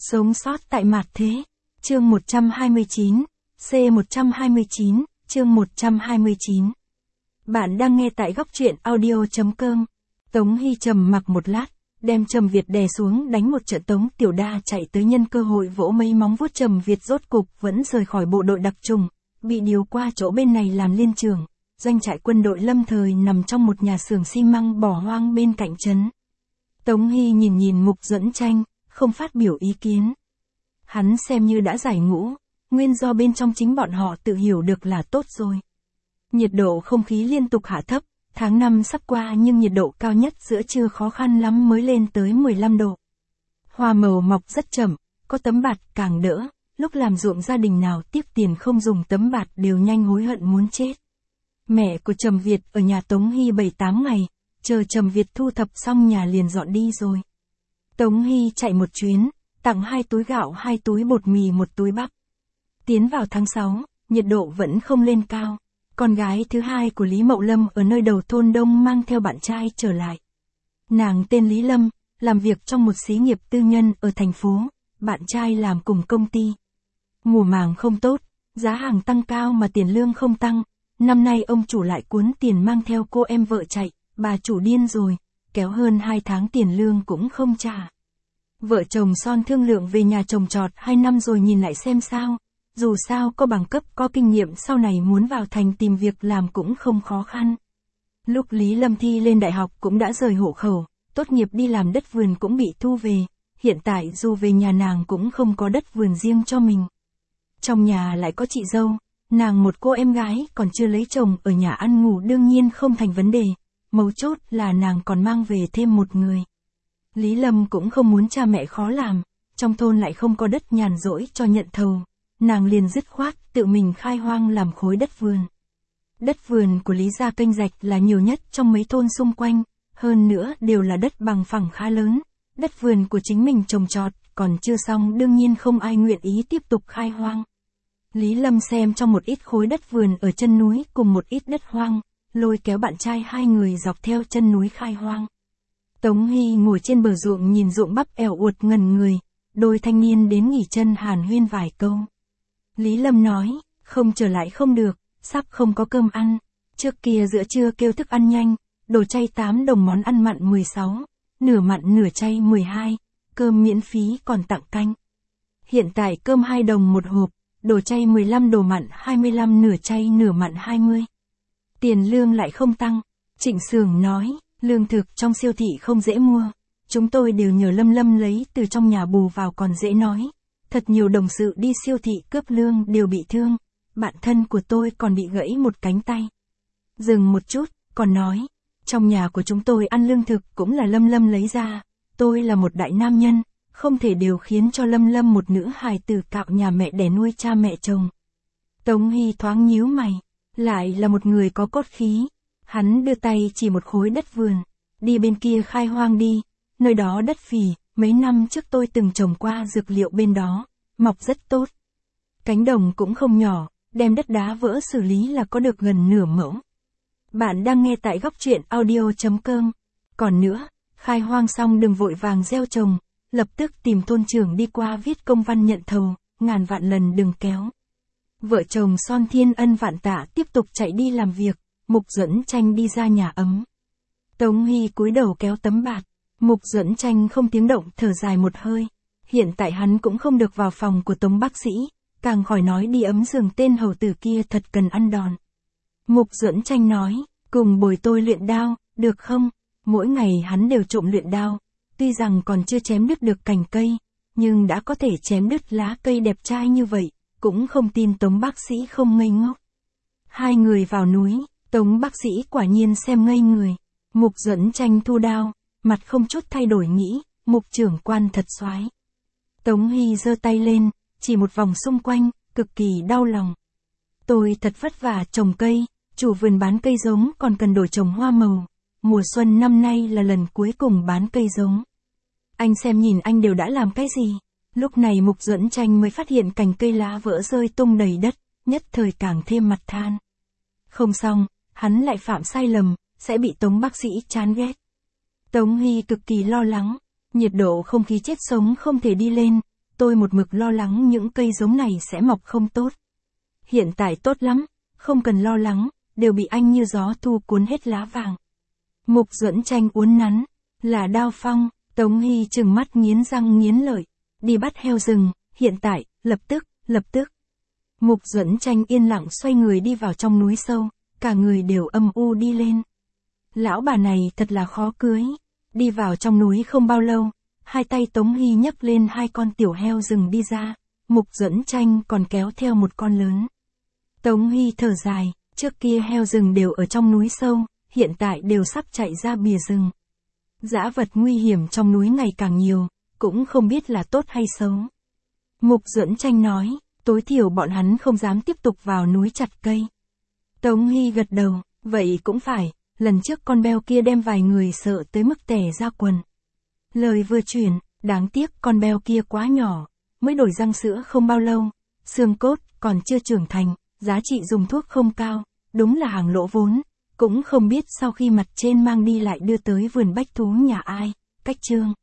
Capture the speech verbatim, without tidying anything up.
Sống sót tại mạt thế. Chương một trăm hai mươi chín. C một trăm hai mươi chín, chương một trăm hai mươi chín. Bạn đang nghe tại góc truyện audio chấm com. Tống Hy trầm mặc một lát, đem Trầm Việt đè xuống đánh một trận. Tống Tiểu Đa chạy tới nhân cơ hội vỗ mấy móng vuốt. Trầm Việt rốt cục vẫn rời khỏi bộ đội đặc trùng, bị điều qua chỗ bên này làm liên trưởng. Doanh trại quân đội lâm thời nằm trong một nhà xưởng xi măng bỏ hoang bên cạnh trấn. Tống Hy nhìn nhìn Mục Duẫn Tranh, không phát biểu ý kiến. Hắn xem như đã giải ngũ, nguyên do bên trong chính bọn họ tự hiểu được là tốt rồi. Nhiệt độ không khí liên tục hạ thấp, tháng năm sắp qua nhưng nhiệt độ cao nhất giữa trưa khó khăn lắm mới lên tới mười lăm độ. Hoa màu mọc rất chậm, có tấm bạt càng đỡ, lúc làm ruộng gia đình nào tiếc tiền không dùng tấm bạt đều nhanh hối hận muốn chết. Mẹ của Trầm Việt ở nhà Tống Hy bảy tám ngày, chờ Trầm Việt thu thập xong nhà liền dọn đi rồi. Tống Hy chạy một chuyến, tặng hai túi gạo, hai túi bột mì, một túi bắp. Tiến vào tháng sáu, nhiệt độ vẫn không lên cao. Con gái thứ hai của Lý Mậu Lâm ở nơi đầu thôn Đông mang theo bạn trai trở lại. Nàng tên Lý Lâm, làm việc trong một xí nghiệp tư nhân ở thành phố, bạn trai làm cùng công ty. Mùa màng không tốt, giá hàng tăng cao mà tiền lương không tăng. Năm nay ông chủ lại cuốn tiền mang theo cô em vợ chạy, bà chủ điên rồi, kéo hơn hai tháng tiền lương cũng không trả. Vợ chồng son thương lượng về nhà trồng trọt hai năm rồi nhìn lại xem sao. Dù sao có bằng cấp có kinh nghiệm sau này muốn vào thành tìm việc làm cũng không khó khăn. Lúc Lý Lâm thi lên đại học cũng đã rời hộ khẩu, tốt nghiệp đi làm đất vườn cũng bị thu về. Hiện tại dù về nhà nàng cũng không có đất vườn riêng cho mình. Trong nhà lại có chị dâu, nàng một cô em gái còn chưa lấy chồng, ở nhà ăn ngủ đương nhiên không thành vấn đề. Mấu chốt là nàng còn mang về thêm một người. Lý Lâm cũng không muốn cha mẹ khó làm, trong thôn lại không có đất nhàn rỗi cho nhận thầu. Nàng liền dứt khoát tự mình khai hoang làm khối đất vườn. Đất vườn của Lý gia kênh rạch là nhiều nhất trong mấy thôn xung quanh, hơn nữa đều là đất bằng phẳng khá lớn. Đất vườn của chính mình trồng trọt, còn chưa xong đương nhiên không ai nguyện ý tiếp tục khai hoang. Lý Lâm xem trong một ít khối đất vườn ở chân núi cùng một ít đất hoang, lôi kéo bạn trai hai người dọc theo chân núi khai hoang. Tống Hy ngồi trên bờ ruộng nhìn ruộng bắp ẻo uột ngẩn người, đôi thanh niên đến nghỉ chân hàn huyên vài câu. Lý Lâm nói, không trở lại không được, sắp không có cơm ăn. Trước kia giữa trưa kêu thức ăn nhanh, đồ chay tám đồng món ăn mặn mười sáu, nửa mặn nửa chay mười hai, cơm miễn phí còn tặng canh. Hiện tại cơm hai đồng một hộp, đồ chay mười lăm, đồ mặn hai mươi lăm, nửa chay nửa mặn hai mươi. Tiền lương lại không tăng. Trịnh Sưởng nói, lương thực trong siêu thị không dễ mua. Chúng tôi đều nhờ Lâm Lâm lấy từ trong nhà bù vào còn dễ nói. Thật nhiều đồng sự đi siêu thị cướp lương đều bị thương. Bạn thân của tôi còn bị gãy một cánh tay. Dừng một chút, còn nói, trong nhà của chúng tôi ăn lương thực cũng là Lâm Lâm lấy ra. Tôi là một đại nam nhân, không thể đều khiến cho Lâm Lâm một nữ hài tử cạo nhà mẹ để nuôi cha mẹ chồng. Tống Hy thoáng nhíu mày, lại là một người có cốt khí. Hắn đưa tay chỉ một khối đất vườn, đi bên kia khai hoang đi, nơi đó đất phì, mấy năm trước tôi từng trồng qua dược liệu bên đó, mọc rất tốt. Cánh đồng cũng không nhỏ, đem đất đá vỡ xử lý là có được gần nửa mẫu. Bạn đang nghe tại góc truyện audio chấm com. Còn nữa, khai hoang xong đừng vội vàng gieo trồng, lập tức tìm thôn trưởng đi qua viết công văn nhận thầu, ngàn vạn lần đừng kéo. Vợ chồng son thiên ân vạn tạ tiếp tục chạy đi làm việc. Mục Duẫn Tranh đi ra nhà ấm. Tống Hy cúi đầu kéo tấm bạt. Mục Duẫn Tranh không tiếng động thở dài một hơi. Hiện tại hắn cũng không được vào phòng của Tống bác sĩ, càng khỏi nói đi ấm giường tên hầu tử kia thật cần ăn đòn. Mục Duẫn Tranh nói, cùng bồi tôi luyện đao, được không? Mỗi ngày hắn đều trộm luyện đao, tuy rằng còn chưa chém đứt được cành cây, nhưng đã có thể chém đứt lá cây đẹp trai như vậy, cũng không tin Tống bác sĩ không ngây ngốc. Hai người vào núi. Tống bác sĩ quả nhiên xem ngây người. Mục Duẫn Tranh thu đao, mặt không chút thay đổi nghĩ, Mục trưởng quan thật soái. Tống Hy giơ tay lên, chỉ một vòng xung quanh, cực kỳ đau lòng. Tôi thật vất vả trồng cây, chủ vườn bán cây giống còn cần đổi trồng hoa màu. Mùa xuân năm nay là lần cuối cùng bán cây giống. Anh xem nhìn anh đều đã làm cái gì? Lúc này Mục Duẫn Tranh mới phát hiện cành cây lá vỡ rơi tung đầy đất, nhất thời càng thêm mặt than. Không xong. Hắn lại phạm sai lầm, sẽ bị Tống bác sĩ chán ghét. Tống Hy cực kỳ lo lắng, nhiệt độ không khí chết sống không thể đi lên, tôi một mực lo lắng những cây giống này sẽ mọc không tốt. Hiện tại tốt lắm, không cần lo lắng, đều bị anh như gió thu cuốn hết lá vàng. Mục Duẫn Tranh uốn nắn, là Đao Phong. Tống Hy trừng mắt nghiến răng nghiến lợi, đi bắt heo rừng, hiện tại, lập tức, lập tức. Mục Duẫn Tranh yên lặng xoay người đi vào trong núi sâu, cả người đều âm u đi lên. Lão bà này thật là khó cưới. Đi vào trong núi không bao lâu, hai tay Tống Hy nhấc lên hai con tiểu heo rừng đi ra, Mục Duẫn Tranh còn kéo theo một con lớn. Tống Hy thở dài, trước kia heo rừng đều ở trong núi sâu, hiện tại đều sắp chạy ra bìa rừng. Dã vật nguy hiểm trong núi ngày càng nhiều, cũng không biết là tốt hay xấu. Mục Duẫn Tranh nói, tối thiểu bọn hắn không dám tiếp tục vào núi chặt cây. Tống Hy gật đầu, vậy cũng phải, lần trước con beo kia đem vài người sợ tới mức tè ra quần. Lời vừa chuyển, đáng tiếc con beo kia quá nhỏ, mới đổi răng sữa không bao lâu, xương cốt còn chưa trưởng thành, giá trị dùng thuốc không cao, đúng là hàng lỗ vốn, cũng không biết sau khi mặt trên mang đi lại đưa tới vườn bách thú nhà ai. Cách chương